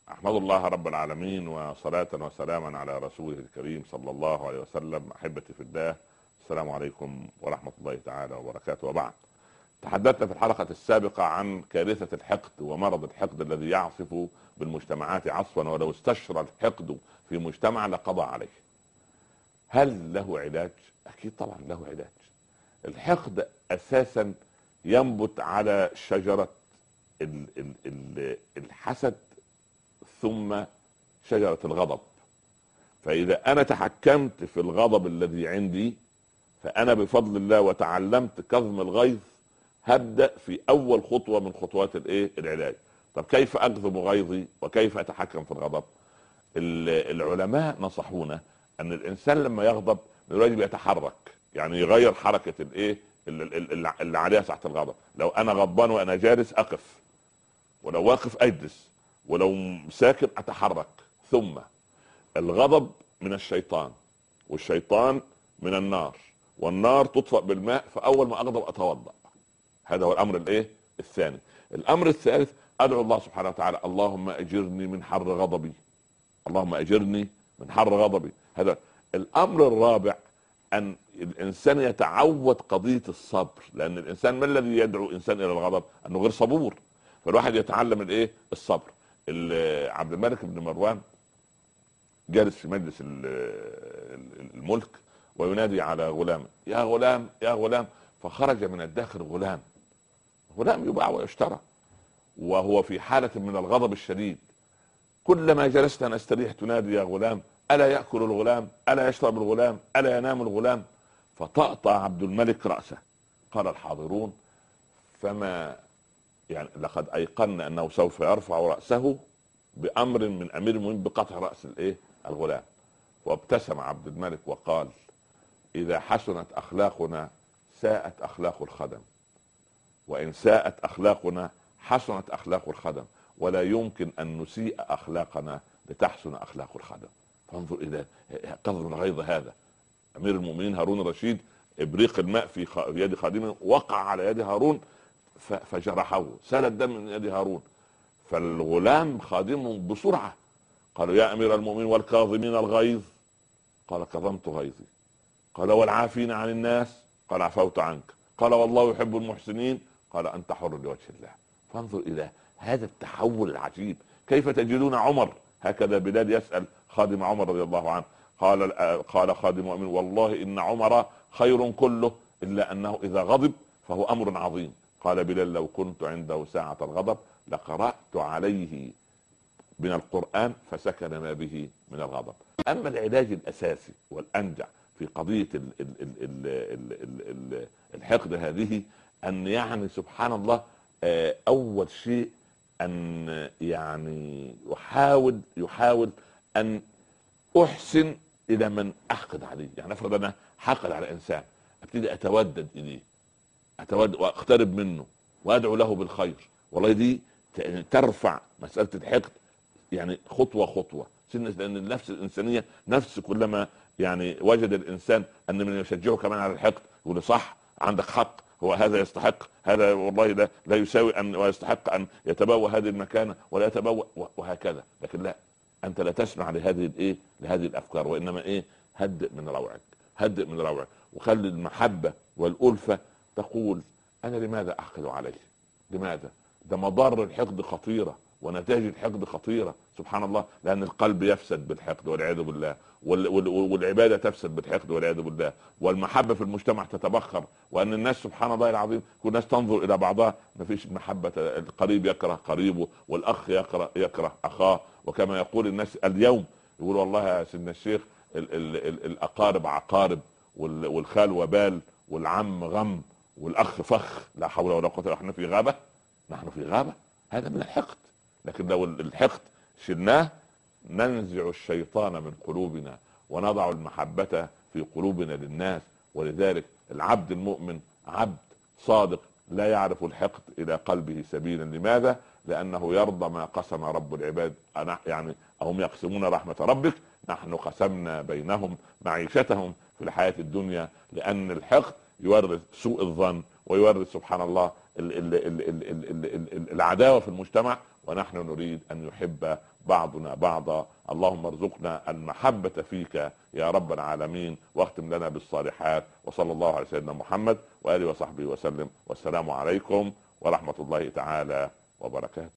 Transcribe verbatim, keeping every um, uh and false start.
أحمد الله رب العالمين، وصلاة وسلاما على رسوله الكريم صلى الله عليه وسلم. أحبتي في الله، السلام عليكم ورحمة الله تعالى وبركاته. وبعد، تحدثنا في الحلقة السابقة عن كارثة الحقد ومرض الحقد الذي يعصف بالمجتمعات عصفا، ولو استشرى الحقد في مجتمع لقضى عليه. هل له علاج؟ أكيد طبعا له علاج. الحقد أساسا ينبت على شجرة ال- ال- ال- الحسد، ثم شجرة الغضب. فإذا أنا تحكمت في الغضب الذي عندي، فأنا بفضل الله وتعلمت كظم الغيظ، هبدأ في أول خطوة من خطوات الإيه العلاج. طب كيف أكظم غيظي وكيف أتحكم في الغضب؟ العلماء نصحونا أن الإنسان لما يغضب الواجب يتحرك، يعني يغير حركة الإيه اللي عليها ساعة الغضب. لو أنا غضبان وأنا جالس أقف، ولو واقف أجلس، ولو ساكن أتحرك. ثم الغضب من الشيطان، والشيطان من النار، والنار تطفأ بالماء. فأول ما أغضب أتوضأ. هذا هو الأمر الإيه الثاني. الأمر الثالث، أدعو الله سبحانه وتعالى: اللهم أجرني من حر غضبي، اللهم أجرني من حر غضبي. هذا الأمر الرابع، أن الإنسان يتعود قضية الصبر، لأن الإنسان ما الذي يدعو إنسان إلى الغضب؟ أنه غير صبور. فالواحد يتعلم الإيه الصبر. عبد الملك بن مروان جالس في مجلس الملك وينادي على غلام: يا غلام يا غلام. فخرج من الداخل غلام، غلام يباع ويشترى، وهو في حالة من الغضب الشديد. كلما جلست نستريح تنادي: يا غلام. ألا يأكل الغلام؟ ألا يشرب الغلام؟ ألا ينام الغلام؟ فطأطأ عبد الملك رأسه. قال الحاضرون: فما يعني لقد أيقنا أنه سوف يرفع رأسه بأمر من أمير المؤمنين بقطع رأس الإيه الغلام. وابتسم عبد الملك وقال: إذا حسنت أخلاقنا ساءت أخلاق الخدم، وإن ساءت أخلاقنا حسنت أخلاق الخدم، ولا يمكن أن نسيء أخلاقنا لتحسن أخلاق الخدم. فانظر إلى كظم الغيظ هذا. أمير المؤمنين هارون الرشيد، إبريق الماء في يد خادمه وقع على يد هارون فجرحه، سال الدم من يد هارون. فالغلام خادمه بسرعة قالوا: يا أمير المؤمنين والكاظمين الغيظ؟ قال: كظمت غيظي. قال: والعافين عن الناس؟ قال: عفوت عنك. قال: والله يحب المحسنين؟ قال: أنت حر لوجه الله. فانظر إلى هذا التحول العجيب. كيف تجدون عمر هكذا؟ بلال يسأل خادم عمر رضي الله عنه، قال قال خادم مؤمن: والله إن عمر خير كله، إلا أنه إذا غضب فهو أمر عظيم. قال بلال: لو كنت عنده ساعة الغضب لقرأت عليه من القرآن فسكن ما به من الغضب. أما العلاج الأساسي والأنجع في قضية ال ال ال ال ال ال الحقد هذه، أن يعني سبحان الله، أول شيء أن يعني يحاول يحاول أن أحسن إلى من أحقد عليه. يعني افرض أنا حقد على إنسان، أبتدي أتودد إليه، أتودد وأقترب منه وأدعو له بالخير. والله دي ترفع مسألة الحقد يعني خطوة خطوة، لأن النفس الإنسانية نفس كلما يعني وجد الإنسان أن من يشجعه كمان على الحقد يقول: صح، عندك حق، هو هذا يستحق، هذا والله لا, لا يساوي أن ويستحق أن يتبوأ هذه المكانة ولا يتبوأ، وهكذا. لكن لا، أنت لا تسمع لهذه الإيه لهذه الأفكار، وإنما إيه هدئ من روعك، هدئ من روعك، وخلي المحبة والألفة تقول: أنا لماذا أحقد عليه؟ لماذا؟ ده مضار الحقد خطيرة ونتائج الحقد خطيرة. سبحان الله، لأن القلب يفسد بالحقد والعياذ بالله، والعبادة تفسد بالحقد والعياذ بالله، والمحبة في المجتمع تتبخر، وأن الناس سبحان الله العظيم كل الناس تنظر إلى بعضها، ما فيش محبة. القريب يكره قريبه، والأخ يكره يكره أخاه. وكما يقول الناس اليوم، يقول: والله يا سيدنا الشيخ، ال ال ال الأقارب عقارب، والخال وبال، والعم غم، والأخ فخ. لا حول ولا قوة إلا بالله. نحن في غابة، نحن في غابة. هذا من الحقد. لكن لو الحقد شلناه، ننزع الشيطان من قلوبنا ونضع المحبة في قلوبنا للناس. ولذلك العبد المؤمن عبد صادق لا يعرف الحقد إلى قلبه سبيلا. لماذا؟ لأنه يرضى ما قسم رب العباد. أنا يعني هم يقسمون رحمة ربك، نحن قسمنا بينهم معيشتهم في الحياة الدنيا. لأن الحقد يورث سوء الظن، ويورث سبحان الله ال ال ال ال ال ال ال العداوة في المجتمع. ونحن نريد أن يحب بعضنا بعضا. اللهم ارزقنا المحبة فيك يا رب العالمين، واختم لنا بالصالحات. وصلى الله على سيدنا محمد وآله وصحبه وسلم، والسلام عليكم ورحمة الله تعالى وبركاته.